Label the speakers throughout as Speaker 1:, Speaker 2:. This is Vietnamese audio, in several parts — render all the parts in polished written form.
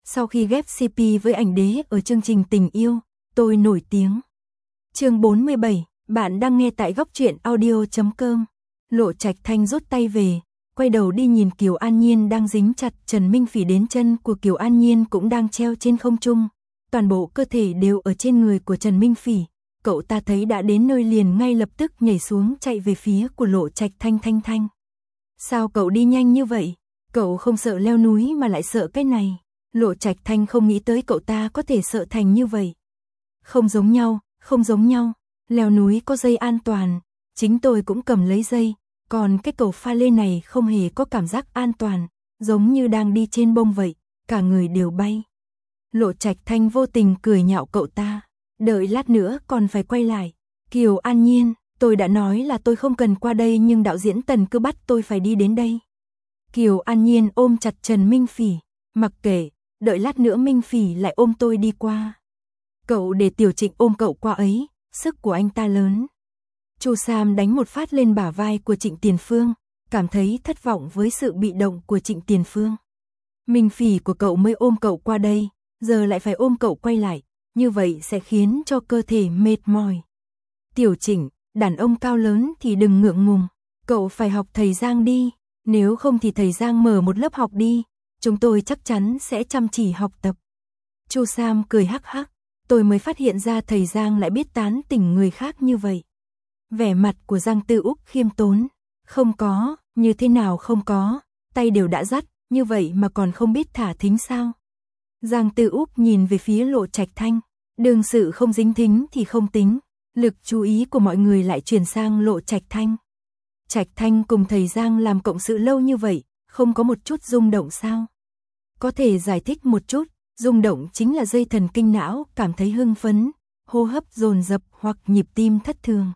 Speaker 1: Sau khi ghép CP với ảnh đế ở chương trình Tình yêu, tôi nổi tiếng. Chương 47, bạn đang nghe tại góc truyện audio.com. Lộ Trạch Thanh rút tay về, quay đầu đi nhìn Kiều An Nhiên đang dính chặt Trần Minh Phỉ đến chân của Kiều An Nhiên cũng đang treo trên không trung. Toàn bộ cơ thể đều ở trên người của Trần Minh Phỉ. Cậu ta thấy đã đến nơi liền ngay lập tức nhảy xuống chạy về phía của Lộ Trạch Thanh. Thanh. Sao cậu đi nhanh như vậy? Cậu không sợ leo núi mà lại sợ cái này. Lộ Trạch Thanh không nghĩ tới cậu ta có thể sợ thành như vậy. Không giống nhau. Leo núi có dây an toàn, chính tôi cũng cầm lấy dây, còn cái cầu pha lê này không hề có cảm giác an toàn, giống như đang đi trên bông vậy, cả người đều bay. Lộ Trạch Thanh vô tình cười nhạo cậu ta, đợi lát nữa còn phải quay lại. Kiều An Nhiên, tôi đã nói là tôi không cần qua đây nhưng đạo diễn Tần cứ bắt tôi phải đi đến đây. Kiều An Nhiên ôm chặt Trần Minh Phỉ, mặc kệ, đợi lát nữa Minh Phỉ lại ôm tôi đi qua. Cậu để Tiểu Trịnh ôm cậu qua ấy, sức của anh ta lớn. Chu Sam đánh một phát lên bả vai của Trịnh Tiền Phương, cảm thấy thất vọng với sự bị động của Trịnh Tiền Phương. Minh Phỉ của cậu mới ôm cậu qua đây, giờ lại phải ôm cậu quay lại, như vậy sẽ khiến cho cơ thể mệt mỏi. Tiểu Trịnh, đàn ông cao lớn thì đừng ngượng ngùng, cậu phải học thầy Giang đi, nếu không thì thầy Giang mở một lớp học đi, chúng tôi chắc chắn sẽ chăm chỉ học tập. Chu Sam cười hắc hắc, tôi mới phát hiện ra thầy Giang lại biết tán tỉnh người khác như vậy. Vẻ mặt của Giang Tư Úc khiêm tốn, không có, như thế nào không có, tay đều đã dắt, như vậy mà còn không biết thả thính sao? Giang Tư Úc nhìn về phía Lộ Trạch Thanh, đương sự không dính thính thì không tính, lực chú ý của mọi người lại chuyển sang Lộ Trạch Thanh. Trạch Thanh cùng thầy Giang làm cộng sự lâu như vậy, không có một chút rung động sao? Có thể giải thích một chút, rung động chính là dây thần kinh não cảm thấy hưng phấn, hô hấp dồn dập hoặc nhịp tim thất thường.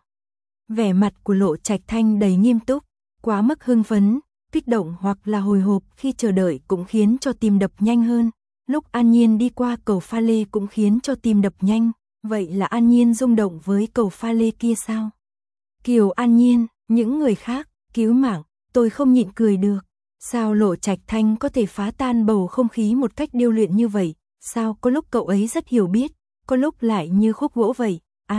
Speaker 1: Vẻ mặt của Lộ Trạch Thanh đầy nghiêm túc, quá mức hưng phấn, kích động hoặc là hồi hộp khi chờ đợi cũng khiến cho tim đập nhanh hơn. Lúc An Nhiên đi qua cầu pha lê cũng khiến cho tim đập nhanh, vậy là An Nhiên rung động với cầu pha lê kia sao? Kiều An Nhiên, những người khác, cứu mạng, tôi không nhịn cười được. Sao Lộ Trạch Thanh có thể phá tan bầu không khí một cách điêu luyện như vậy? Sao có lúc cậu ấy rất hiểu biết, có lúc lại như khúc gỗ vậy?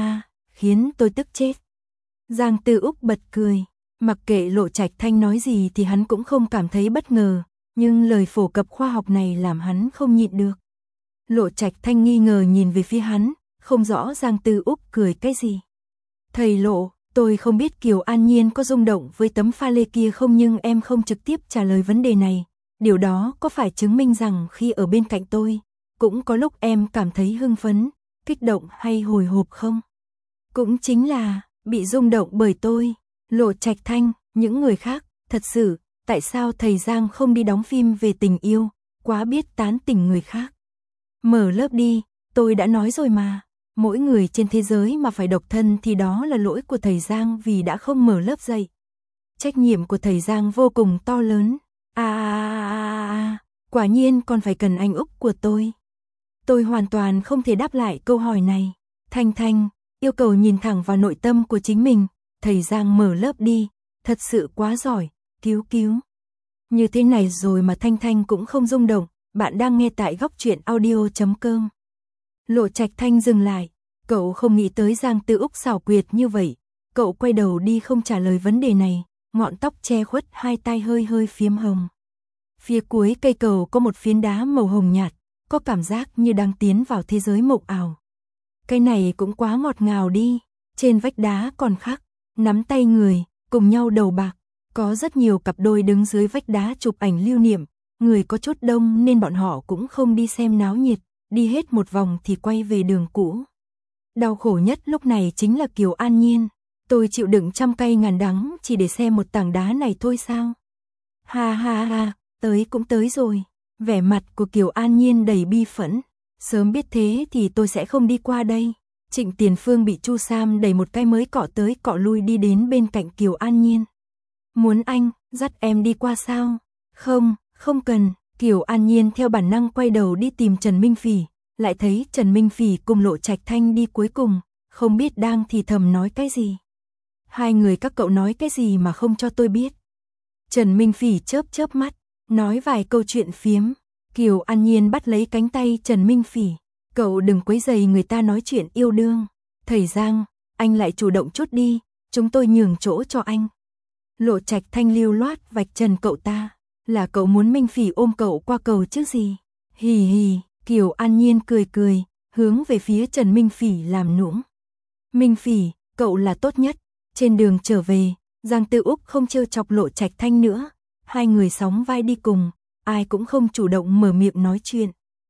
Speaker 1: Khiến tôi tức chết. Giang Tư Úc bật cười, mặc kệ Lộ Trạch Thanh nói gì thì hắn cũng không cảm thấy bất ngờ, nhưng lời phổ cập khoa học này làm hắn không nhịn được. Lộ Trạch Thanh nghi ngờ nhìn về phía hắn, không rõ Giang Tư Úc cười cái gì. Thầy Lộ, tôi không biết Kiều An Nhiên có rung động với tấm pha lê kia không nhưng em không trực tiếp trả lời vấn đề này. Điều đó có phải chứng minh rằng khi ở bên cạnh tôi, cũng có lúc em cảm thấy hưng phấn, kích động hay hồi hộp không? Cũng chính là bị rung động bởi tôi. Lộ Trạch Thanh, những người khác, thật sự, tại sao thầy Giang không đi đóng phim về tình yêu, quá biết tán tỉnh người khác. Mở lớp đi, tôi đã nói rồi mà, mỗi người trên thế giới mà phải độc thân thì đó là lỗi của thầy Giang vì đã không mở lớp dạy. Trách nhiệm của thầy Giang vô cùng to lớn. Quả nhiên còn phải cần anh Úc của tôi. Tôi hoàn toàn không thể đáp lại câu hỏi này. Thanh, yêu cầu nhìn thẳng vào nội tâm của chính mình, thầy Giang mở lớp đi, thật sự quá giỏi, cứu. Như thế này rồi mà Thanh cũng không rung động, bạn đang nghe tại góc truyện audio.com. Lộ Trạch Thanh dừng lại, cậu không nghĩ tới Giang Tư Úc xảo quyệt như vậy, cậu quay đầu đi không trả lời vấn đề này, ngọn tóc che khuất hai tai hơi phiếm hồng. Phía cuối cây cầu có một phiến đá màu hồng nhạt, có cảm giác như đang tiến vào thế giới mộng ảo. Cái này cũng quá ngọt ngào đi, trên vách đá còn khắc, nắm tay người, cùng nhau đầu bạc, có rất nhiều cặp đôi đứng dưới vách đá chụp ảnh lưu niệm, người có chút đông nên bọn họ cũng không đi xem náo nhiệt, đi hết một vòng thì quay về đường cũ. Đau khổ nhất lúc này chính là Kiều An Nhiên, tôi chịu đựng trăm cay ngàn đắng chỉ để xem một tảng đá này thôi sao? Ha, tới cũng tới rồi. Vẻ mặt của Kiều An Nhiên đầy bi phẫn, sớm biết thế thì tôi sẽ không đi qua đây. Trịnh Tiền Phương bị Chu Sam đẩy một cái mới cọ tới cọ lui đi đến bên cạnh Kiều An Nhiên. Muốn anh dắt em đi qua sao? Không cần. Kiều An Nhiên theo bản năng quay đầu đi tìm Trần Minh Phỉ, lại thấy Trần Minh Phỉ cùng Lộ Trạch Thanh đi cuối cùng, không biết đang thì thầm nói cái gì. Hai người các cậu nói cái gì mà không cho tôi biết? Trần Minh Phỉ chớp mắt, nói vài câu chuyện phiếm. Kiều An Nhiên bắt lấy cánh tay Trần Minh Phỉ. Cậu đừng quấy rầy người ta nói chuyện yêu đương. Thầy Giang, anh lại chủ động chút đi, chúng tôi nhường chỗ cho anh. Lộ Trạch Thanh lưu loát vạch trần cậu ta. Là cậu muốn Minh Phỉ ôm cậu qua cầu chứ gì? Hì hì, Kiều An Nhiên cười cười, hướng về phía Trần Minh Phỉ làm nũng. Minh Phỉ, cậu là tốt nhất. Trên đường trở về, Giang Tư Úc không trêu chọc Lộ Trạch Thanh nữa. Hai người sóng vai đi cùng, ai cũng không chủ động mở miệng nói chuyện.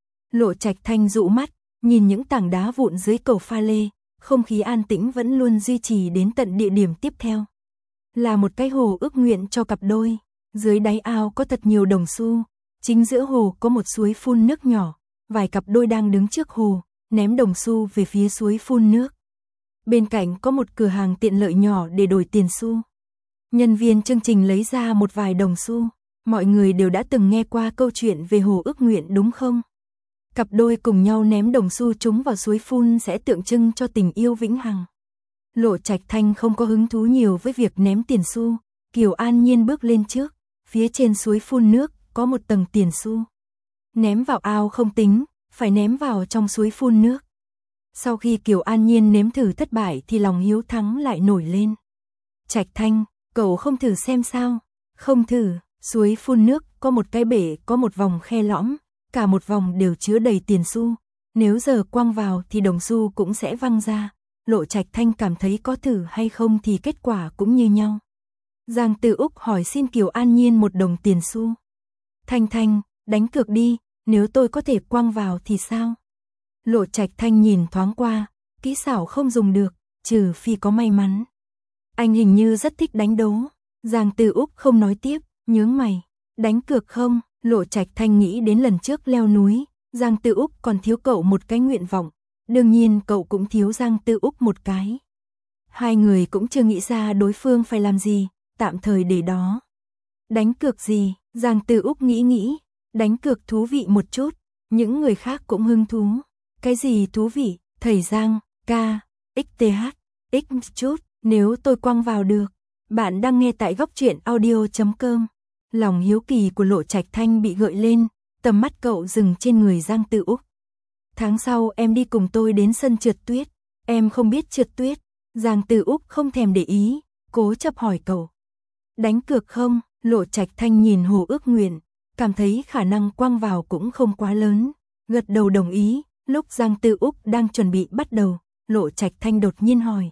Speaker 1: Lộ Trạch Thanh dụ mắt, nhìn những tảng đá vụn dưới cầu pha lê, không khí an tĩnh vẫn luôn duy trì đến tận địa điểm tiếp theo. Là một cái hồ ước nguyện cho cặp đôi, dưới đáy ao có thật nhiều đồng xu, chính giữa hồ có một suối phun nước nhỏ, vài cặp đôi đang đứng trước hồ, ném đồng xu về phía suối phun nước. Bên cạnh có một cửa hàng tiện lợi nhỏ để đổi tiền xu. Nhân viên chương trình lấy ra một vài đồng xu. Mọi người đều đã từng nghe qua câu chuyện về hồ ước nguyện đúng không? Cặp đôi cùng nhau ném đồng xu trúng vào suối phun sẽ tượng trưng cho tình yêu vĩnh hằng. Lộ Trạch Thanh không có hứng thú nhiều với việc ném tiền xu. Kiều An Nhiên bước lên trước, phía trên suối phun nước có một tầng tiền xu. Ném vào ao không tính, phải ném vào trong suối phun nước. Sau khi Kiều An Nhiên nếm thử thất bại thì lòng hiếu thắng lại nổi lên. Trạch Thanh, cậu không thử xem sao? Không thử. Suối phun nước có một cái bể có một vòng khe lõm, cả một vòng đều chứa đầy tiền xu. Nếu giờ quăng vào thì đồng xu cũng sẽ văng ra. Lộ Trạch Thanh cảm thấy có thử hay không thì kết quả cũng như nhau. Giang Tư Úc hỏi xin Kiều An Nhiên một đồng tiền xu. Thanh Thanh, đánh cược đi, nếu tôi có thể quăng vào thì sao? Lộ Trạch Thanh nhìn thoáng qua, kỹ xảo không dùng được, trừ phi có may mắn. Anh hình như rất thích đánh đố. Giang Tư Úc không nói tiếp, nhướng mày. Đánh cược không? Lộ Trạch Thanh nghĩ đến lần trước leo núi, Giang Tư Úc còn thiếu cậu một cái nguyện vọng. Đương nhiên cậu cũng thiếu Giang Tư Úc một cái. Hai người cũng chưa nghĩ ra đối phương phải làm gì, tạm thời để đó. Đánh cược gì? Giang Tư Úc nghĩ. Đánh cược thú vị một chút, những người khác cũng hứng thú. Cái gì thú vị? Thầy Giang, ca, xth, x chút, nếu tôi quăng vào được. Bạn đang nghe tại góc truyện audio.com. Lòng hiếu kỳ của Lộ Trạch Thanh bị gợi lên, tầm mắt cậu dừng trên người Giang Tư Úc. Tháng sau em đi cùng tôi đến sân trượt tuyết, em không biết trượt tuyết. Giang Tư Úc không thèm để ý, cố chấp hỏi cậu. Đánh cược không? Lộ Trạch Thanh nhìn hồ ước nguyện, cảm thấy khả năng quăng vào cũng không quá lớn, gật đầu đồng ý. Lúc Giang Tư Úc đang chuẩn bị bắt đầu, Lộ Trạch Thanh đột nhiên hỏi.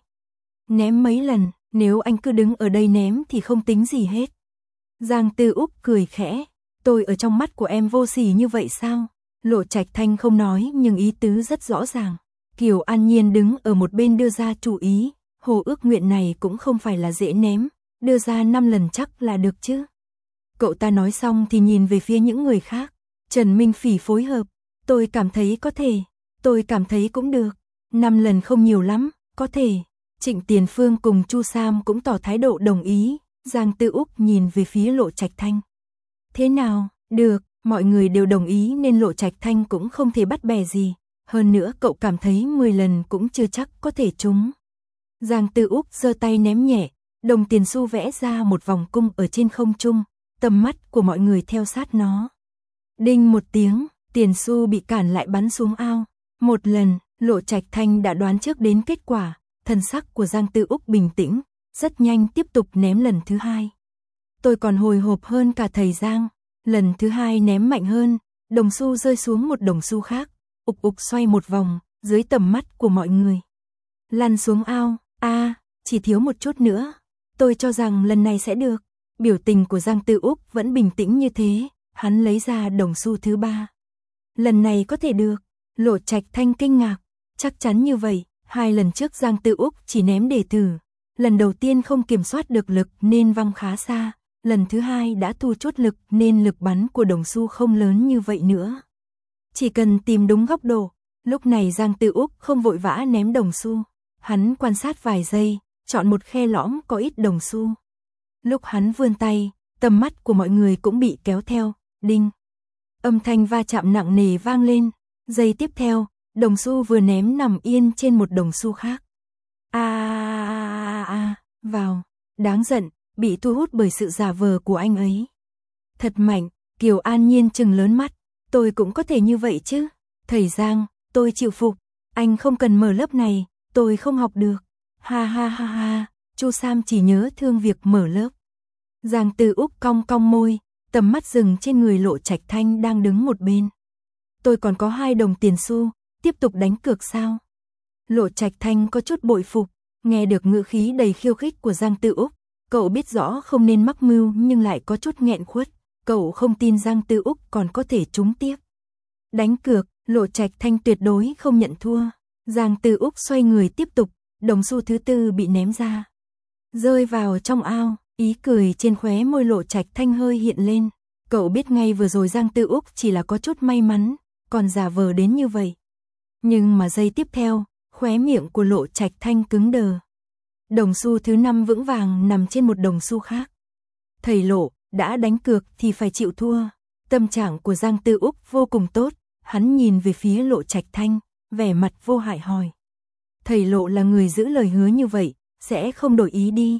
Speaker 1: Ném mấy lần, nếu anh cứ đứng ở đây ném thì không tính gì hết. Giang Tư Úc cười khẽ, tôi ở trong mắt của em vô sỉ như vậy sao? Lộ Trạch Thanh không nói nhưng ý tứ rất rõ ràng. Kiều An Nhiên đứng ở một bên đưa ra chủ ý, hồ ước nguyện này cũng không phải là dễ ném, đưa ra 5 lần chắc là được chứ. Cậu ta nói xong thì nhìn về phía những người khác. Trần Minh Phỉ phối hợp, tôi cảm thấy có thể, tôi cảm thấy cũng được. 5 lần không nhiều lắm, có thể. Trịnh Tiền Phương cùng Chu Sam cũng tỏ thái độ đồng ý. Giang Tư Úc nhìn về phía Lộ Trạch Thanh. Thế nào? Được, mọi người đều đồng ý nên Lộ Trạch Thanh cũng không thể bắt bẻ gì. Hơn nữa cậu cảm thấy 10 lần cũng chưa chắc có thể trúng. Giang Tư Úc giơ tay ném nhẹ, đồng tiền xu vẽ ra một vòng cung ở trên không trung, tầm mắt của mọi người theo sát nó. Đinh một tiếng, tiền xu bị cản lại bắn xuống ao. Một lần, Lộ Trạch Thanh đã đoán trước đến kết quả, thần sắc của Giang Tư Úc bình tĩnh, rất nhanh tiếp tục ném lần thứ hai. Tôi còn hồi hộp hơn cả thầy Giang, lần thứ hai ném mạnh hơn, đồng xu rơi xuống một đồng xu khác, ục ục xoay một vòng, dưới tầm mắt của mọi người. Lăn xuống ao, chỉ thiếu một chút nữa, tôi cho rằng lần này sẽ được. Biểu tình của Giang Tư Úc vẫn bình tĩnh như thế, hắn lấy ra đồng xu thứ 3. Lần này có thể được, Lộ Trạch Thanh kinh ngạc, chắc chắn như vậy, 2 lần trước Giang Tư Úc chỉ ném để thử. Lần đầu tiên không kiểm soát được lực nên văng khá xa, lần thứ hai đã thu chút lực nên lực bắn của đồng xu không lớn như vậy nữa. Chỉ cần tìm đúng góc độ, lúc này Giang Tư Úc không vội vã ném đồng xu, hắn quan sát vài giây, chọn một khe lõm có ít đồng xu. Lúc hắn vươn tay, tầm mắt của mọi người cũng bị kéo theo, đinh. Âm thanh va chạm nặng nề vang lên, giây tiếp theo, đồng xu vừa ném nằm yên trên một đồng xu khác. Vào, đáng giận, bị thu hút bởi sự giả vờ của anh ấy. Thật mạnh, Kiều An Nhiên trừng lớn mắt, Tôi cũng có thể như vậy chứ. Thầy Giang, tôi chịu phục. Anh không cần mở lớp này, tôi không học được. Ha ha ha ha, Chu Sam chỉ nhớ thương việc mở lớp. Giang Tư Úc cong cong môi, tầm mắt dừng trên người Lộ Trạch Thanh đang đứng một bên. Tôi còn có 2 đồng tiền xu, tiếp tục đánh cược sao? Lộ Trạch Thanh có chút bội phục, nghe được ngữ khí đầy khiêu khích của Giang Tư Úc, cậu biết rõ không nên mắc mưu nhưng lại có chút nghẹn khuất, cậu không tin Giang Tư Úc còn có thể trúng tiếp. Đánh cược, Lộ Trạch Thanh tuyệt đối không nhận thua. Giang Tư Úc xoay người tiếp tục, đồng xu thứ 4 bị ném ra, rơi vào trong ao, ý cười trên khóe môi Lộ Trạch Thanh hơi hiện lên. Cậu biết ngay vừa rồi Giang Tư Úc chỉ là có chút may mắn, còn giả vờ đến như vậy. Nhưng mà giây tiếp theo, khóe miệng của Lộ Trạch Thanh cứng đờ. Đồng xu thứ 5 vững vàng nằm trên một đồng xu khác. Thầy Lộ, đã đánh cược thì phải chịu thua. Tâm trạng của Giang Tư Úc vô cùng tốt, hắn nhìn về phía Lộ Trạch Thanh, vẻ mặt vô hại hỏi. Thầy Lộ là người giữ lời hứa như vậy, sẽ không đổi ý đi.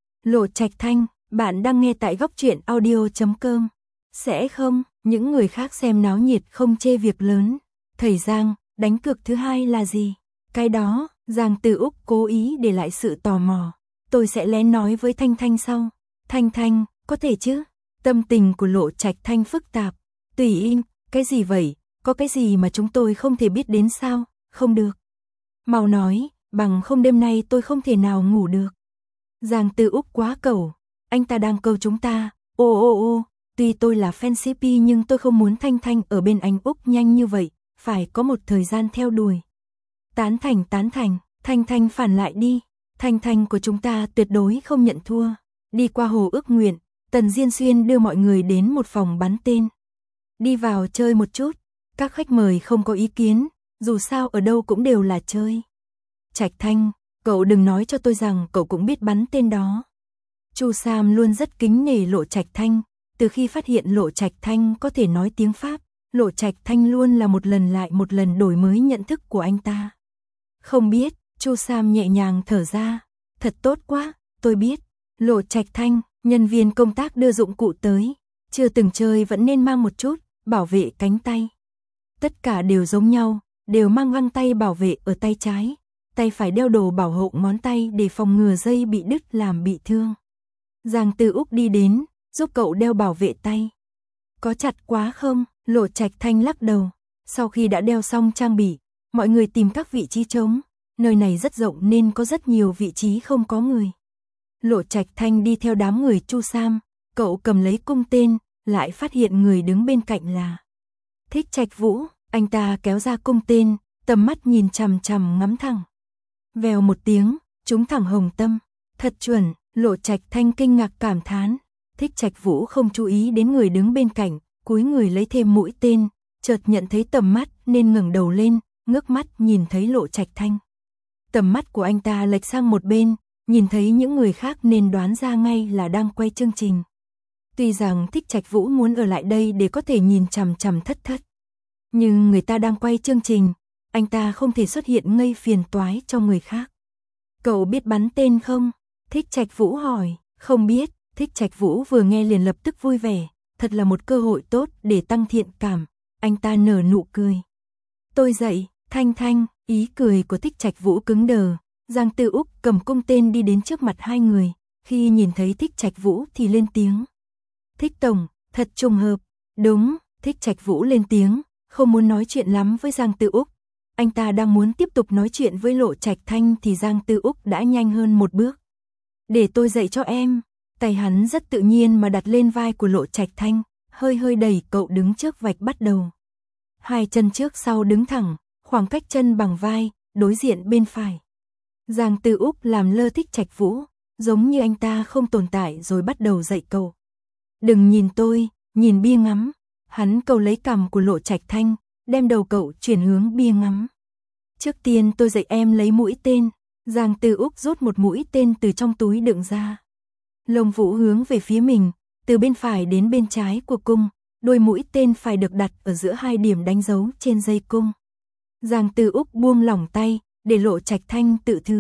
Speaker 1: Lộ Trạch Thanh, bạn đang nghe tại góc truyện audio.com. Sẽ không, những người khác xem náo nhiệt không chê việc lớn. Thầy Giang, đánh cược thứ 2 là gì? Cái đó, Giang Tư Úc cố ý để lại sự tò mò. Tôi sẽ lén nói với Thanh Thanh sau. Thanh Thanh, có thể chứ? Tâm tình của Lộ Trạch Thanh phức tạp. Tùy im, cái gì vậy? Có cái gì mà chúng tôi không thể biết đến sao? Không được. Mau nói, bằng không đêm nay tôi không thể nào ngủ được. Giang Tư Úc quá cầu. Anh ta đang câu chúng ta. Ô, tuy tôi là fan CP nhưng tôi không muốn Thanh Thanh ở bên anh Úc nhanh như vậy. Phải có một thời gian theo đuổi. Tán thành, Thanh Thanh phản lại đi. Thanh Thanh của chúng ta tuyệt đối không nhận thua. Đi qua hồ ước nguyện, Tần Diên Xuyên đưa mọi người đến một phòng bắn tên. Đi vào chơi một chút, các khách mời không có ý kiến, dù sao ở đâu cũng đều là chơi. Trạch Thanh, cậu đừng nói cho tôi rằng cậu cũng biết bắn tên đó. Chu Sam luôn rất kính nể Lộ Trạch Thanh, từ khi phát hiện Lộ Trạch Thanh có thể nói tiếng Pháp, Lộ Trạch Thanh luôn là một lần lại một lần đổi mới nhận thức của anh ta. Không biết, Chu Sam nhẹ nhàng thở ra, thật tốt quá, tôi biết. Lộ Trạch Thanh, nhân viên công tác đưa dụng cụ tới, chưa từng chơi vẫn nên mang một chút, bảo vệ cánh tay. Tất cả đều giống nhau, đều mang găng tay bảo vệ ở tay trái, tay phải đeo đồ bảo hộ ngón tay để phòng ngừa dây bị đứt làm bị thương. Giang Tư Úc đi đến, giúp cậu đeo bảo vệ tay. Có chặt quá không? Lộ Trạch Thanh lắc đầu. Sau khi đã đeo xong trang bị, mọi người tìm các vị trí trống. Nơi này rất rộng nên có rất nhiều vị trí không có người. Lộ Trạch Thanh đi theo đám người Chu Sam, cậu cầm lấy cung tên, lại phát hiện người đứng bên cạnh là Thích Trạch Vũ. Anh ta kéo ra cung tên, tầm mắt nhìn chằm chằm ngắm thẳng. Vèo một tiếng, trúng thẳng hồng tâm. Thật chuẩn, Lộ Trạch Thanh kinh ngạc cảm thán. Thích Trạch Vũ không chú ý đến người đứng bên cạnh, cúi người lấy thêm mũi tên, chợt nhận thấy tầm mắt nên ngẩng đầu lên, ngước mắt nhìn thấy Lộ Trạch Thanh. Tầm mắt của anh ta lệch sang một bên, nhìn thấy những người khác nên đoán ra ngay là đang quay chương trình. Tuy rằng Thích Trạch Vũ muốn ở lại đây để có thể nhìn chằm chằm Thất Thất, nhưng người ta đang quay chương trình, anh ta không thể xuất hiện gây phiền toái cho người khác. Cậu biết bắn tên không? Thích Trạch Vũ hỏi. Không biết. Thích Trạch Vũ vừa nghe liền lập tức vui vẻ, thật là một cơ hội tốt để tăng thiện cảm. Anh ta nở nụ cười. Tôi dậy, Thanh Thanh. Ý cười của Thích Trạch Vũ cứng đờ. Giang Tư Úc cầm cung tên đi đến trước mặt hai người, khi nhìn thấy Thích Trạch Vũ thì lên tiếng. Thích Tổng, thật trùng hợp. Đúng, Thích Trạch Vũ lên tiếng, không muốn nói chuyện lắm với Giang Tư Úc. Anh ta đang muốn tiếp tục nói chuyện với Lộ Trạch Thanh thì Giang Tư Úc đã nhanh hơn một bước. Để tôi dạy cho em. Tay hắn rất tự nhiên mà đặt lên vai của Lộ Trạch Thanh, hơi đẩy cậu đứng trước vạch bắt đầu. Hai chân trước sau đứng thẳng, khoảng cách chân bằng vai, đối diện bên phải. Giang Tư Úc làm lơ Thích Trạch Vũ, giống như anh ta không tồn tại rồi bắt đầu dạy cậu. Đừng nhìn tôi, nhìn bia ngắm. Hắn cầu lấy cằm của Lộ Trạch Thanh, đem đầu cậu chuyển hướng bia ngắm. Trước tiên tôi dạy em lấy mũi tên. Giang Tư Úc rút một mũi tên từ trong túi đựng ra. Lông vũ hướng về phía mình, từ bên phải đến bên trái của cung, đôi mũi tên phải được đặt ở giữa hai điểm đánh dấu trên dây cung. Giang Tư Úc buông lỏng tay, để Lộ Trạch Thanh tự thử.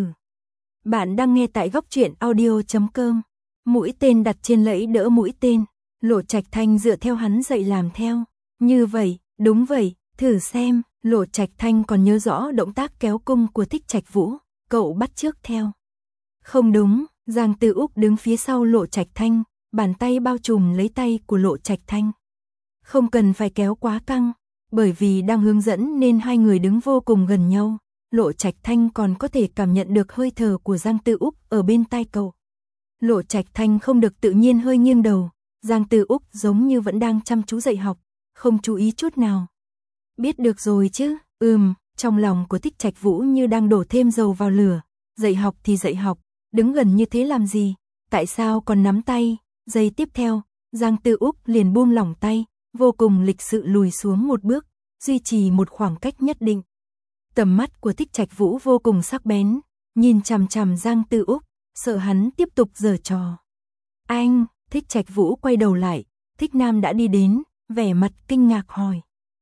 Speaker 1: Bạn đang nghe tại góc truyện audio.com. Mũi tên đặt trên lẫy đỡ mũi tên, Lộ Trạch Thanh dựa theo hắn dạy làm theo. Như vậy, Đúng vậy, thử xem, Lộ Trạch Thanh còn nhớ rõ động tác kéo cung của Thích Trạch Vũ, cậu bắt chước theo. Không đúng, Giang Tư Úc đứng phía sau Lộ Trạch Thanh, bàn tay bao trùm lấy tay của Lộ Trạch Thanh. Không cần phải kéo quá căng, bởi vì đang hướng dẫn nên hai người đứng vô cùng gần nhau. Lộ Trạch Thanh còn có thể cảm nhận được hơi thở của Giang Tư Úc ở bên tai cậu. Lộ Trạch Thanh không được tự nhiên hơi nghiêng đầu, Giang Tư Úc giống như vẫn đang chăm chú dạy học, không chú ý chút nào. Biết được rồi chứ, trong lòng của Thích Trạch Vũ như đang đổ thêm dầu vào lửa, dạy học thì dạy học, đứng gần như thế làm gì, tại sao còn nắm tay, giây tiếp theo, Giang Tư Úc liền buông lỏng tay, vô cùng lịch sự lùi xuống một bước, duy trì một khoảng cách nhất định. Tầm mắt của Thích Trạch Vũ vô cùng sắc bén, nhìn chằm chằm Giang Tư Úc, sợ hắn tiếp tục giở trò. Anh, Thích Trạch Vũ quay đầu lại, Thích Nam đã đi đến, vẻ mặt kinh ngạc hỏi.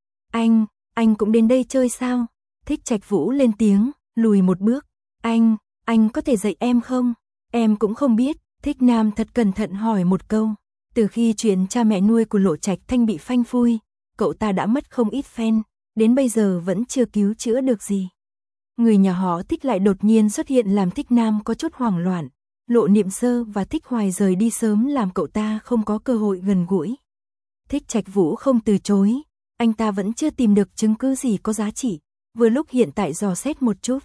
Speaker 1: Anh cũng đến đây chơi sao? Thích Trạch Vũ lên tiếng, lùi một bước. Anh có thể dạy em không? Em cũng không biết. Thích Nam thật cẩn thận hỏi một câu. Từ khi chuyện cha mẹ nuôi của Lộ Trạch Thanh bị phanh phui, cậu ta đã mất không ít fan, đến bây giờ vẫn chưa cứu chữa được gì. Người nhà họ Thích lại đột nhiên xuất hiện làm Thích Nam có chút hoảng loạn. Lộ Niệm Sơ và Thích Hoài rời đi sớm làm cậu ta không có cơ hội gần gũi. Thích Trạch Vũ không từ chối, anh ta vẫn chưa tìm được chứng cứ gì có giá trị, vừa lúc hiện tại dò xét một chút.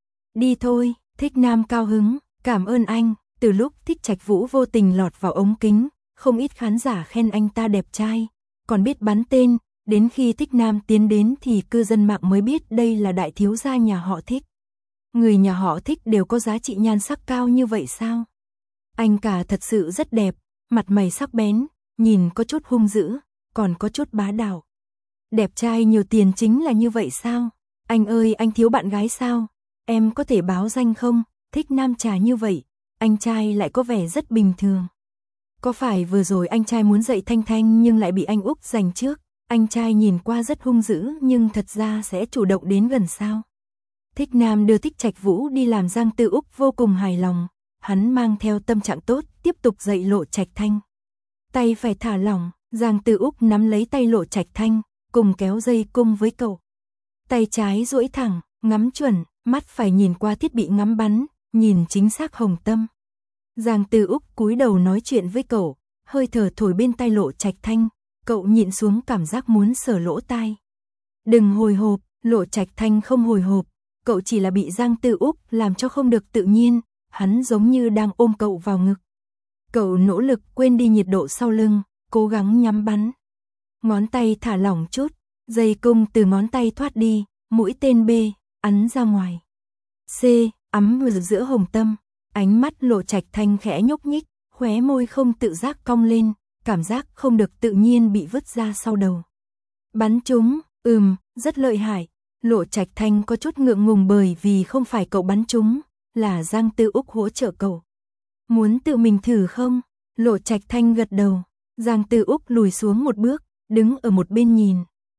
Speaker 1: Đi thôi, Thích Nam cao hứng, cảm ơn anh. Từ lúc Thích Trạch Vũ vô tình lọt vào ống kính, không ít khán giả khen anh ta đẹp trai, còn biết bắn tên, đến khi Thích Nam tiến đến thì cư dân mạng mới biết đây là đại thiếu gia nhà họ Thích. Người nhà họ Thích đều có giá trị nhan sắc cao như vậy sao? Anh cả thật sự rất đẹp, mặt mày sắc bén, nhìn có chút hung dữ, còn có chút bá đạo. Đẹp trai nhiều tiền chính là như vậy sao? Anh ơi, anh thiếu bạn gái sao? Em có thể báo danh không? Thích nam trà như vậy, anh trai lại có vẻ rất bình thường. Có phải vừa rồi anh trai muốn dạy Thanh Thanh nhưng lại bị anh Úc giành trước? Anh trai nhìn qua rất hung dữ nhưng thật ra sẽ chủ động đến gần sao? Thích Nam đưa Thích Trạch Vũ đi làm Giang Tư Úc vô cùng hài lòng. Hắn mang theo tâm trạng tốt, tiếp tục dạy Lộ Trạch Thanh. Tay phải thả lỏng, Giang Tư Úc nắm lấy tay Lộ Trạch Thanh, cùng kéo dây cung với cậu. Tay trái duỗi thẳng, ngắm chuẩn, mắt phải nhìn qua thiết bị ngắm bắn, nhìn chính xác hồng tâm. Giang Tư Úc cúi đầu nói chuyện với cậu, hơi thở thổi bên tai Lộ Trạch Thanh, cậu nhịn xuống cảm giác muốn sờ lỗ tai. Đừng hồi hộp, Lộ Trạch Thanh không hồi hộp, cậu chỉ là bị Giang Tư Úc làm cho không được tự nhiên, hắn giống như đang ôm cậu vào ngực. Cậu nỗ lực quên đi nhiệt độ sau lưng, cố gắng nhắm bắn. Ngón tay thả lỏng chút, dây cung từ ngón tay thoát đi, mũi tên B, ấn ra ngoài. C, ấm vào giữa hồng tâm, ánh mắt Lộ Trạch Thanh khẽ nhúc nhích, khóe môi không tự giác cong lên, cảm giác không được tự nhiên bị vứt ra sau đầu. Bắn trúng, rất lợi hại. Lộ Trạch Thanh có chút ngượng ngùng bởi vì không phải cậu bắn trúng, là Giang Tư Úc hỗ trợ cậu. Muốn tự mình thử không? Lộ Trạch Thanh gật đầu. Giang Tư Úc lùi xuống một bước, đứng ở một bên nhìn.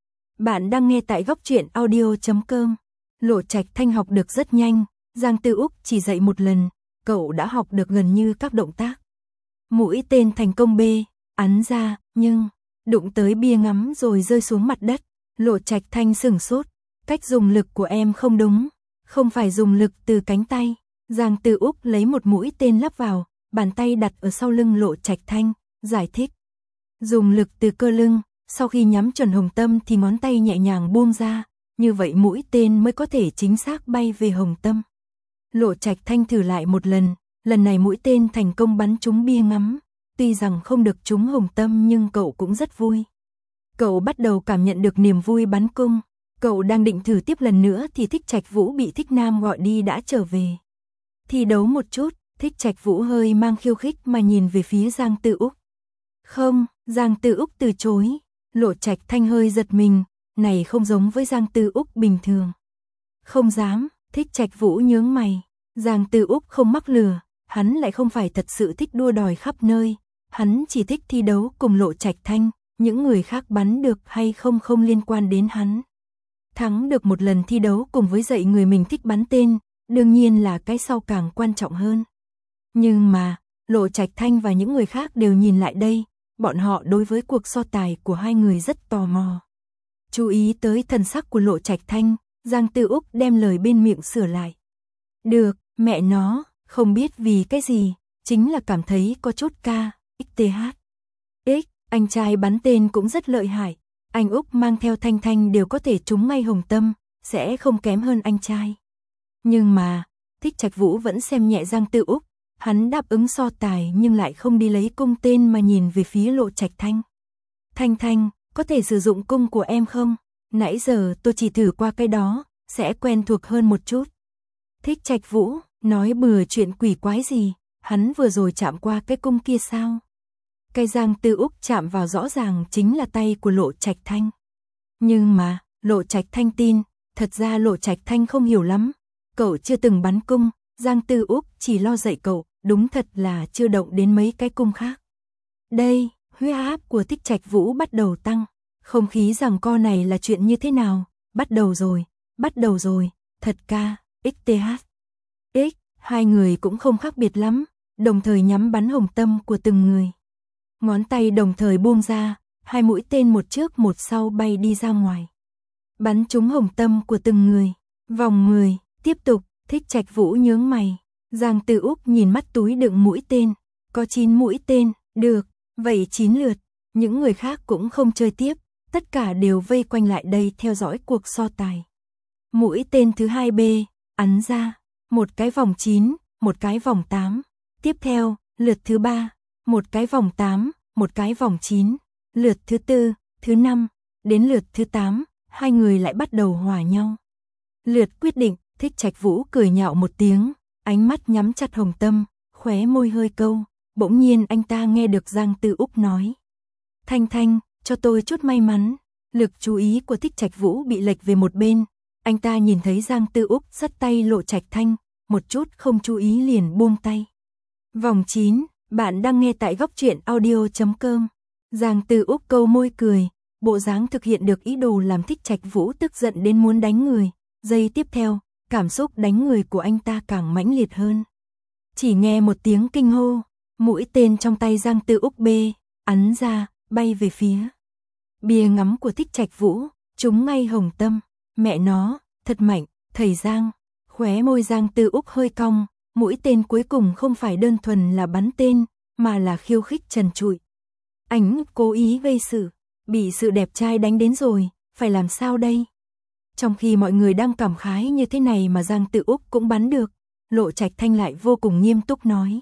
Speaker 1: Bạn đang nghe tại góc truyện audio.com. Lộ Trạch Thanh học được rất nhanh, Giang Tư Úc chỉ dạy một lần, cậu đã học được gần như các động tác. Mũi tên thành công B, ấn ra, nhưng đụng tới bia ngắm rồi rơi xuống mặt đất. Lộ Trạch Thanh sửng sốt, cách dùng lực của em không đúng, không phải dùng lực từ cánh tay. Giang Tư Úc lấy một mũi tên lắp vào, bàn tay đặt ở sau lưng Lộ Trạch Thanh, giải thích. Dùng lực từ cơ lưng, sau khi nhắm chuẩn hồng tâm thì ngón tay nhẹ nhàng buông ra, như vậy mũi tên mới có thể chính xác bay về hồng tâm. Lộ Trạch Thanh thử lại một lần này mũi tên thành công bắn trúng bia ngắm, tuy rằng không được trúng hồng tâm nhưng cậu cũng rất vui. Cậu bắt đầu cảm nhận được niềm vui bắn cung, cậu đang định thử tiếp lần nữa thì Thích Trạch Vũ bị Thích Nam gọi đi đã trở về. Thi đấu một chút, Thích Trạch Vũ hơi mang khiêu khích mà nhìn về phía Giang Tư Úc. Không, Giang Tư Úc từ chối. Lộ Trạch Thanh hơi giật mình, này không giống với Giang Tư Úc bình thường. Không dám, Thích Trạch Vũ nhướng mày. Giang Tư Úc không mắc lừa, hắn lại không phải thật sự thích đua đòi khắp nơi, hắn chỉ thích thi đấu cùng Lộ Trạch Thanh, những người khác bắn được hay không không liên quan đến hắn. Thắng được một lần thi đấu cùng với dạy người mình thích bắn tên, đương nhiên là cái sau càng quan trọng hơn. Nhưng mà, Lộ Trạch Thanh và những người khác đều nhìn lại đây, bọn họ đối với cuộc so tài của hai người rất tò mò. Chú ý tới thần sắc của Lộ Trạch Thanh, Giang Tư Úc đem lời bên miệng sửa lại. Được, mẹ nó, không biết vì cái gì, chính là cảm thấy có chút KXTH. Anh trai bắn tên cũng rất lợi hại, anh Úc mang theo Thanh Thanh đều có thể trúng ngay hồng tâm, sẽ không kém hơn anh trai. Nhưng mà, Thích Trạch Vũ vẫn xem nhẹ Giang Tư Úc, hắn đáp ứng so tài nhưng lại không đi lấy cung tên mà nhìn về phía Lộ Trạch Thanh. Thanh Thanh, có thể sử dụng cung của em không? Nãy giờ tôi chỉ thử qua cái đó, sẽ quen thuộc hơn một chút. Thích Trạch Vũ, nói bừa chuyện quỷ quái gì, hắn vừa rồi chạm qua cái cung kia sao? Cái Giang Tư Úc chạm vào rõ ràng chính là tay của Lộ Trạch Thanh. Nhưng mà, Lộ Trạch Thanh tin, thật ra Lộ Trạch Thanh không hiểu lắm. Cậu chưa từng bắn cung, Giang Tư Úc chỉ lo dạy cậu, đúng thật là chưa động đến mấy cái cung khác. Đây, huyết áp của Thích Trạch Vũ bắt đầu tăng. Không khí giằng co này là chuyện như thế nào? Bắt đầu rồi, thật KXTH. Hai người cũng không khác biệt lắm, đồng thời nhắm bắn hồng tâm của từng người. Ngón tay đồng thời buông ra, hai mũi tên một trước một sau bay đi ra ngoài. Bắn trúng hồng tâm của từng người. Vòng 10, tiếp tục, Thích Trạch Vũ nhướng mày. Giang Tư Úc nhìn mắt túi đựng mũi tên. Có 9 mũi tên, được, vậy 9 lượt. Những người khác cũng không chơi tiếp, tất cả đều vây quanh lại đây theo dõi cuộc so tài. Mũi tên thứ 2B, ắn ra, một cái vòng 9, một cái vòng 8. Tiếp theo, lượt thứ 3, một cái vòng 8, một cái vòng 9. Lượt thứ 4, thứ 5, đến lượt thứ 8, hai người lại bắt đầu hòa nhau. Lượt quyết định, Thích Trạch Vũ cười nhạo một tiếng, ánh mắt nhắm chặt hồng tâm, khóe môi hơi câu. Bỗng nhiên anh ta nghe được Giang Tư Úc nói. Thanh Thanh, cho tôi chút may mắn. Lực chú ý của Thích Trạch Vũ bị lệch về một bên. Anh ta nhìn thấy Giang Tư Úc dắt tay Lộ Trạch Thanh, một chút không chú ý liền buông tay. Vòng 9, bạn đang nghe tại góc truyện audio.com. Giang Tư Úc câu môi cười, bộ dáng thực hiện được ý đồ làm Thích Trạch Vũ tức giận đến muốn đánh người. Giây tiếp theo, cảm xúc đánh người của anh ta càng mãnh liệt hơn. Chỉ nghe một tiếng kinh hô, mũi tên trong tay Giang Tư Úc B, ắn ra, bay về phía bia ngắm của Thích Trạch Vũ, trúng ngay hồng tâm. Mẹ nó, thật mạnh, thầy Giang. Khóe môi Giang Tư Úc hơi cong, mũi tên cuối cùng không phải đơn thuần là bắn tên, mà là khiêu khích trần trụi. Anh cố ý gây sự, bị sự đẹp trai đánh đến rồi, phải làm sao đây? Trong khi mọi người đang cảm khái như thế này mà Giang Tư Úc cũng bắn được, Lộ Trạch Thanh lại vô cùng nghiêm túc nói.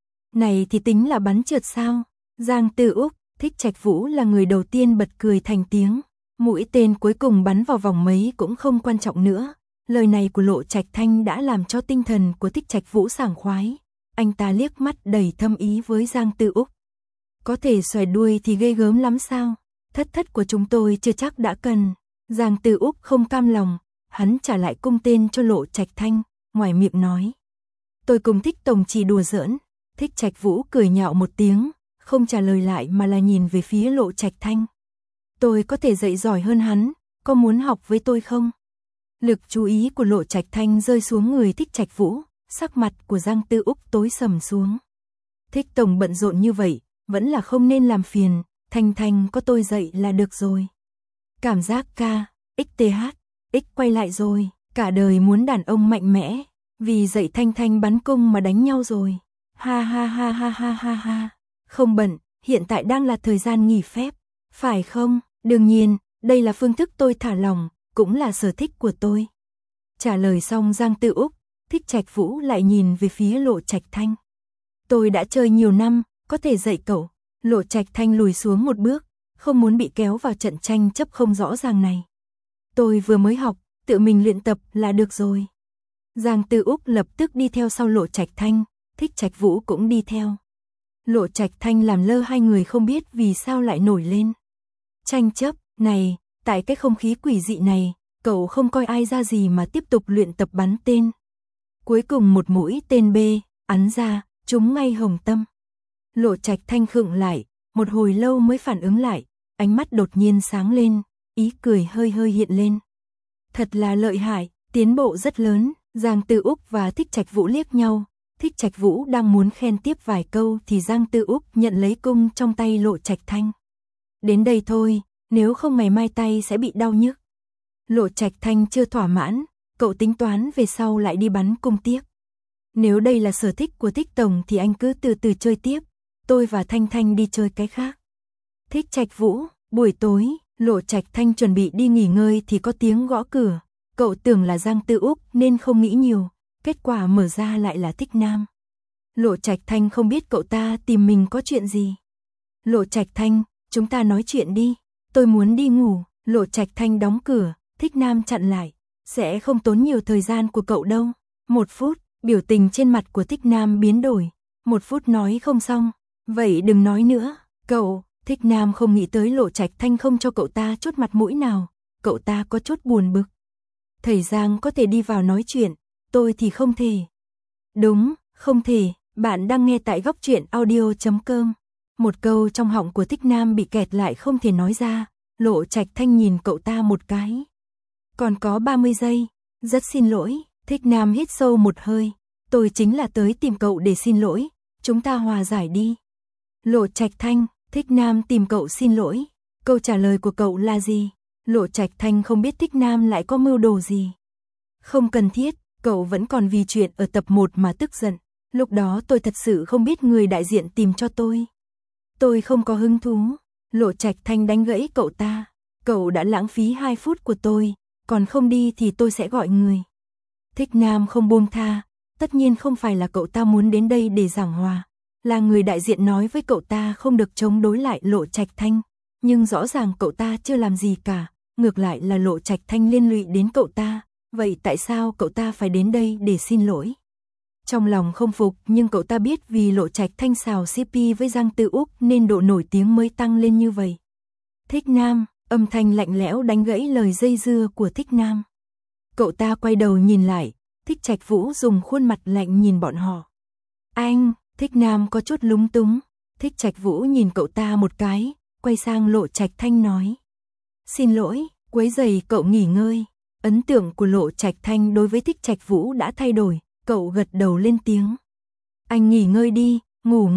Speaker 1: Này thì tính là bắn trượt sao? Giang Tư Úc, Thích Trạch Vũ là người đầu tiên bật cười thành tiếng. Mũi tên cuối cùng bắn vào vòng mấy cũng không quan trọng nữa. Lời này của Lộ Trạch Thanh đã làm cho tinh thần của Thích Trạch Vũ sảng khoái. Anh ta liếc mắt đầy thâm ý với Giang Tư Úc. Có thể xòe đuôi thì ghê gớm lắm sao? Thất của chúng tôi chưa chắc đã cần. Giang Tư Úc không cam lòng, hắn trả lại cung tên cho Lộ Trạch Thanh, ngoài miệng nói. Tôi cùng Thích Tổng chỉ đùa giỡn. Thích Trạch Vũ cười nhạo một tiếng, không trả lời lại mà là nhìn về phía Lộ Trạch Thanh. Tôi có thể dạy giỏi hơn hắn, có muốn học với tôi không? Lực chú ý của Lộ Trạch Thanh rơi xuống người Thích Trạch Vũ, sắc mặt của Giang Tư Úc tối sầm xuống. Thích Tổng bận rộn như vậy, vẫn là không nên làm phiền, Thanh Thanh có tôi dạy là được rồi. Cảm giác KXTH, quay lại rồi, cả đời muốn đàn ông mạnh mẽ, vì dạy Thanh Thanh bắn cung mà đánh nhau rồi. Ha ha ha ha ha ha ha. Không bận, hiện tại đang là thời gian nghỉ phép, phải không? Đương nhiên, đây là phương thức tôi thả lỏng, cũng là sở thích của tôi. Trả lời xong Giang Tư Úc, Thích Trạch Vũ lại nhìn về phía Lộ Trạch Thanh. Tôi đã chơi nhiều năm, có thể dạy cậu. Lộ Trạch Thanh lùi xuống một bước, không muốn bị kéo vào trận tranh chấp không rõ ràng này. Tôi vừa mới học, tự mình luyện tập là được rồi. Giang Tư Úc lập tức đi theo sau Lộ Trạch Thanh, Thích Trạch Vũ cũng đi theo. Lộ Trạch Thanh làm lơ hai người không biết vì sao lại nổi lên. Tranh chấp, này, tại cái không khí quỷ dị này, cậu không coi ai ra gì mà tiếp tục luyện tập bắn tên. Cuối cùng một mũi tên B, ắn ra, trúng ngay hồng tâm. Lộ Trạch Thanh khựng lại, một hồi lâu mới phản ứng lại, ánh mắt đột nhiên sáng lên, ý cười hơi hơi hiện lên. Thật là lợi hại, tiến bộ rất lớn. Giang Tư Úc và Thích Trạch Vũ liếc nhau. Thích Trạch Vũ đang muốn khen tiếp vài câu thì Giang Tư Úc nhận lấy cung trong tay Lộ Trạch Thanh. Đến đây thôi, nếu không ngày mai tay sẽ bị đau nhức. Lộ Trạch Thanh chưa thỏa mãn, cậu tính toán về sau lại đi bắn cung tiếp. Nếu đây là sở thích của Thích tổng thì anh cứ từ từ chơi tiếp, tôi và Thanh Thanh đi chơi cái khác. Thích Trạch Vũ, buổi tối, Lộ Trạch Thanh chuẩn bị đi nghỉ ngơi thì có tiếng gõ cửa, cậu tưởng là Giang Tư Úc nên không nghĩ nhiều, kết quả mở ra lại là Thích Nam. Lộ Trạch Thanh không biết cậu ta tìm mình có chuyện gì. Lộ Trạch Thanh, chúng ta nói chuyện đi, tôi muốn đi ngủ. Lộ Trạch Thanh đóng cửa, Thích Nam chặn lại, sẽ không tốn nhiều thời gian của cậu đâu. 1 phút, biểu tình trên mặt của Thích Nam biến đổi, 1 phút nói không xong, vậy đừng nói nữa, cậu. Thích Nam không nghĩ tới Lộ Trạch Thanh không cho cậu ta chút mặt mũi nào, cậu ta có chút buồn bực. Thầy Giang có thể đi vào nói chuyện, tôi thì không thể. Đúng, không thể, bạn đang nghe tại góc truyện audio.com. Một câu trong họng của Thích Nam bị kẹt lại không thể nói ra, Lộ Trạch Thanh nhìn cậu ta một cái. Còn có 30 giây, rất xin lỗi, Thích Nam hít sâu một hơi, tôi chính là tới tìm cậu để xin lỗi, chúng ta hòa giải đi. Lộ Trạch Thanh, Thích Nam tìm cậu xin lỗi, câu trả lời của cậu là gì? Lộ Trạch Thanh không biết Thích Nam lại có mưu đồ gì. Không cần thiết, cậu vẫn còn vì chuyện ở tập 1 mà tức giận, lúc đó tôi thật sự không biết người đại diện tìm cho tôi. Tôi không có hứng thú. Lộ Trạch Thanh đánh gãy cậu ta, cậu đã lãng phí 2 phút của tôi, còn không đi thì tôi sẽ gọi người. Thích Nam không buông tha, tất nhiên không phải là cậu ta muốn đến đây để giảng hòa, là người đại diện nói với cậu ta không được chống đối lại Lộ Trạch Thanh, nhưng rõ ràng cậu ta chưa làm gì cả, ngược lại là Lộ Trạch Thanh liên lụy đến cậu ta, vậy tại sao cậu ta phải đến đây để xin lỗi? Trong lòng không phục nhưng cậu ta biết vì Lộ Trạch Thanh xào CP với Giang Tư Úc nên độ nổi tiếng mới tăng lên như vậy. Thích Nam, âm thanh lạnh lẽo đánh gãy lời dây dưa của Thích Nam. Cậu ta quay đầu nhìn lại, Thích Trạch Vũ dùng khuôn mặt lạnh nhìn bọn họ. Anh, Thích Nam có chút lúng túng, Thích Trạch Vũ nhìn cậu ta một cái, quay sang Lộ Trạch Thanh nói. Xin lỗi, quấy rầy cậu nghỉ ngơi. Ấn tượng của Lộ Trạch Thanh đối với Thích Trạch Vũ đã thay đổi, cậu gật đầu lên tiếng. Anh nghỉ ngơi đi, ngủ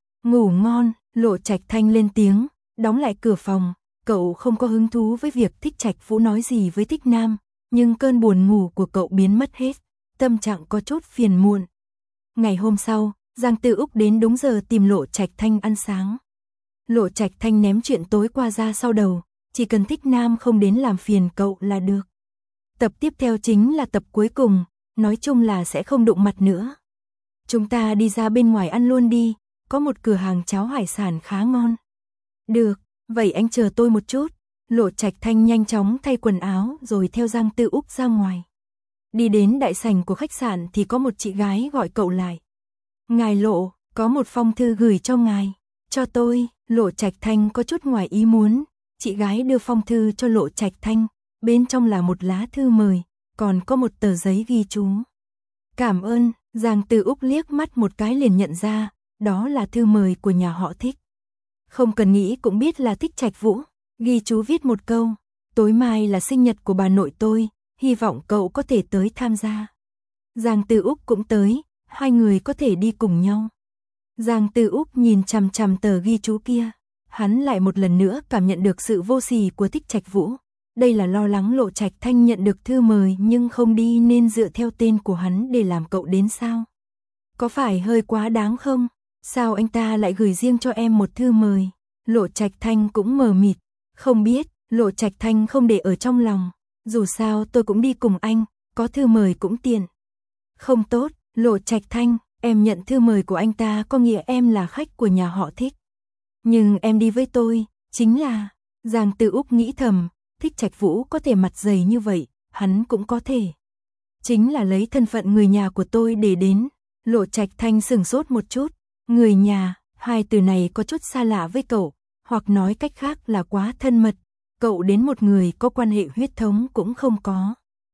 Speaker 1: ngon, Lộ Trạch Thanh lên tiếng, đóng lại cửa phòng, cậu không có hứng thú với việc Thích Trạch Vũ nói gì với Thích Nam, nhưng cơn buồn ngủ của cậu biến mất hết, tâm trạng có chút phiền muộn. Ngày hôm sau, Giang Tư Úc đến đúng giờ tìm Lộ Trạch Thanh ăn sáng. Lộ Trạch Thanh ném chuyện tối qua ra sau đầu, chỉ cần Thích Nam không đến làm phiền cậu là được. Tập tiếp theo chính là tập cuối cùng, nói chung là sẽ không đụng mặt nữa. Chúng ta đi ra bên ngoài ăn luôn đi, có một cửa hàng cháo hải sản khá ngon. Được, vậy anh chờ tôi một chút. Lộ Trạch Thanh nhanh chóng thay quần áo rồi theo Giang Tư Úc ra ngoài. Đi đến đại sảnh của khách sạn thì có một chị gái gọi cậu lại. Ngài Lộ, có một phong thư gửi cho ngài. Cho tôi. Lộ Trạch Thanh có chút ngoài ý muốn. Chị gái đưa phong thư cho Lộ Trạch Thanh, bên trong là một lá thư mời, còn có một tờ giấy ghi chú. Cảm ơn. Giang Tư Úc liếc mắt một cái liền nhận ra, đó là thư mời của nhà họ Thích. Không cần nghĩ cũng biết là Thích Trạch Vũ. Ghi chú viết một câu, tối mai là sinh nhật của bà nội tôi, hy vọng cậu có thể tới tham gia. Giang Tư Úc cũng tới, hai người có thể đi cùng nhau. Giang Tư Úc nhìn chằm chằm tờ ghi chú kia, hắn lại một lần nữa cảm nhận được sự vô sỉ của Thích Trạch Vũ. Đây là lo lắng Lộ Trạch Thanh nhận được thư mời nhưng không đi nên dựa theo tên của hắn để làm cậu đến sao? Có phải hơi quá đáng không? Sao anh ta lại gửi riêng cho em một thư mời? Lộ Trạch Thanh cũng mờ mịt, không biết. Lộ Trạch Thanh không để ở trong lòng, dù sao tôi cũng đi cùng anh, có thư mời cũng tiện. Không tốt. Lộ Trạch Thanh, em nhận thư mời của anh ta có nghĩa em là khách của nhà họ Thích. Nhưng em đi với tôi, chính là... Giang Tư Úc nghĩ thầm, Thích Trạch Vũ có thể mặt dày như vậy, hắn cũng có thể. Chính là lấy thân phận người nhà của tôi để đến. Lộ Trạch Thanh sửng sốt một chút, người nhà, hai từ này có chút xa lạ với cậu, hoặc nói cách khác là quá thân mật. Cậu đến một người có quan hệ huyết thống cũng không có.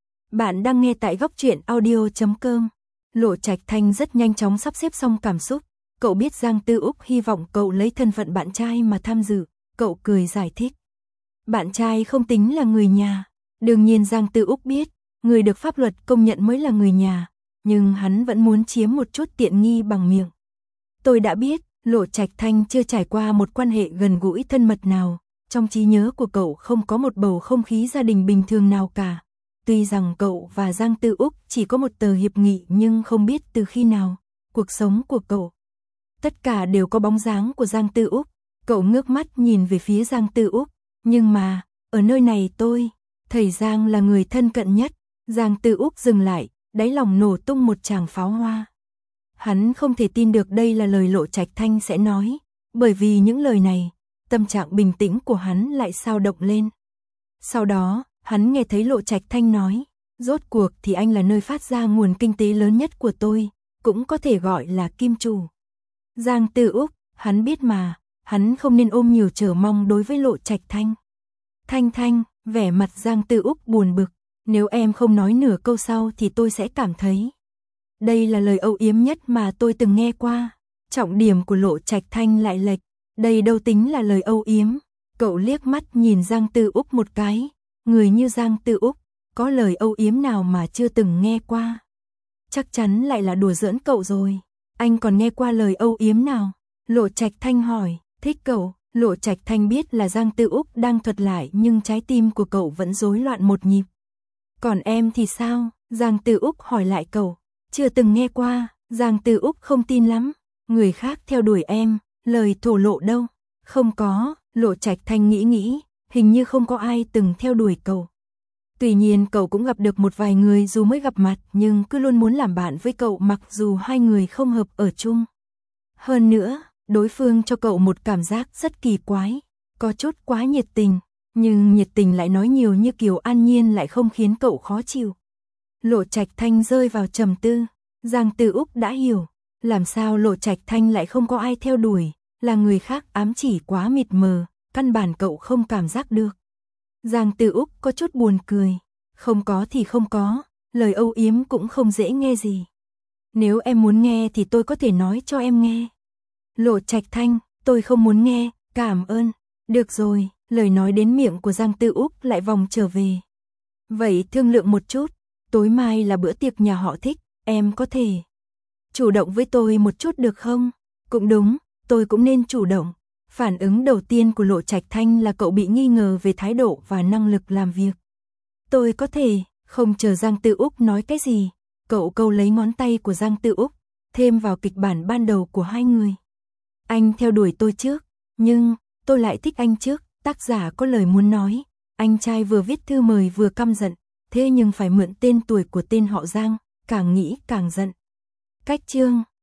Speaker 1: Bạn đang nghe tại góc truyện audio.com. Lộ Trạch Thanh rất nhanh chóng sắp xếp xong cảm xúc. Cậu biết Giang Tư Úc hy vọng cậu lấy thân phận bạn trai mà tham dự. Cậu cười giải thích. Bạn trai không tính là người nhà. Đương nhiên Giang Tư Úc biết, người được pháp luật công nhận mới là người nhà. Nhưng hắn vẫn muốn chiếm một chút tiện nghi bằng miệng. Tôi đã biết, Lộ Trạch Thanh chưa trải qua một quan hệ gần gũi thân mật nào. trong trí nhớ của cậu không có một bầu không khí gia đình bình thường nào cả. Tuy rằng cậu và Giang Tư Úc chỉ có một tờ hiệp nghị nhưng không biết từ khi nào, cuộc sống của cậu tất cả đều có bóng dáng của Giang Tư Úc. Cậu ngước mắt nhìn về phía Giang Tư Úc, nhưng mà, ở nơi này thầy Giang là người thân cận nhất. Giang Tư Úc dừng lại, đáy lòng nổ tung một tràng pháo hoa. Hắn không thể tin được đây là lời Lộ Trạch Thanh sẽ nói, bởi vì những lời này, tâm trạng bình tĩnh của hắn lại sao động lên. Sau đó, hắn nghe thấy Lộ Trạch Thanh nói, rốt cuộc thì anh là nơi phát ra nguồn kinh tế lớn nhất của tôi, cũng có thể gọi là kim chủ. Giang Tư Úc, hắn biết mà, hắn không nên ôm nhiều chờ mong đối với Lộ Trạch Thanh. Thanh, vẻ mặt Giang Tư Úc buồn bực, nếu em không nói nửa câu sau thì tôi sẽ cảm thấy. Đây là lời âu yếm nhất mà tôi từng nghe qua. Trọng điểm của Lộ Trạch Thanh lại lệch, đây đâu tính là lời âu yếm. Cậu liếc mắt nhìn Giang Tư Úc một cái, người như Giang Tư Úc, có lời âu yếm nào mà chưa từng nghe qua. Chắc chắn lại là đùa giỡn cậu rồi. Anh còn nghe qua lời âu yếm nào? Lộ Trạch Thanh hỏi, thích cậu. Lộ Trạch Thanh biết là Giang Tư Úc đang thuật lại nhưng trái tim của cậu vẫn rối loạn một nhịp. Còn em thì sao? Giang Tư Úc hỏi lại cậu. Chưa từng nghe qua. Giang Tư Úc không tin lắm. Người khác theo đuổi em, lời thổ lộ đâu? Không có. Lộ Trạch Thanh nghĩ, hình như không có ai từng theo đuổi cậu. Tuy nhiên cậu cũng gặp được một vài người dù mới gặp mặt nhưng cứ luôn muốn làm bạn với cậu mặc dù hai người không hợp ở chung. Hơn nữa, đối phương cho cậu một cảm giác rất kỳ quái, có chút quá nhiệt tình, nhưng nhiệt tình lại nói nhiều như kiểu an nhiên lại không khiến cậu khó chịu. Lộ Trạch Thanh rơi vào trầm tư, Giang Tư Úc đã hiểu, làm sao Lộ Trạch Thanh lại không có ai theo đuổi, là người khác ám chỉ quá mịt mờ, căn bản cậu không cảm giác được. Giang Tư Úc có chút buồn cười, không có thì không có, lời âu yếm cũng không dễ nghe gì. Nếu em muốn nghe thì tôi có thể nói cho em nghe. Lộ Trạch Thanh, tôi không muốn nghe, cảm ơn. Được rồi, lời nói đến miệng của Giang Tư Úc lại vòng trở về. Vậy thương lượng một chút, tối mai là bữa tiệc nhà họ Thích, em có thể chủ động với tôi một chút được không? Cũng đúng, tôi cũng nên chủ động. Phản ứng đầu tiên của Lộ Trạch Thanh là cậu bị nghi ngờ về thái độ và năng lực làm việc. Tôi có thể, không chờ Giang Tư Úc nói cái gì, cậu câu lấy ngón tay của Giang Tư Úc, thêm vào kịch bản ban đầu của hai người. Anh theo đuổi tôi trước, nhưng tôi lại thích anh trước. Tác giả có lời muốn nói, anh trai vừa viết thư mời vừa căm giận, thế nhưng phải mượn tên tuổi của tên họ Giang, càng nghĩ càng giận. Cách chương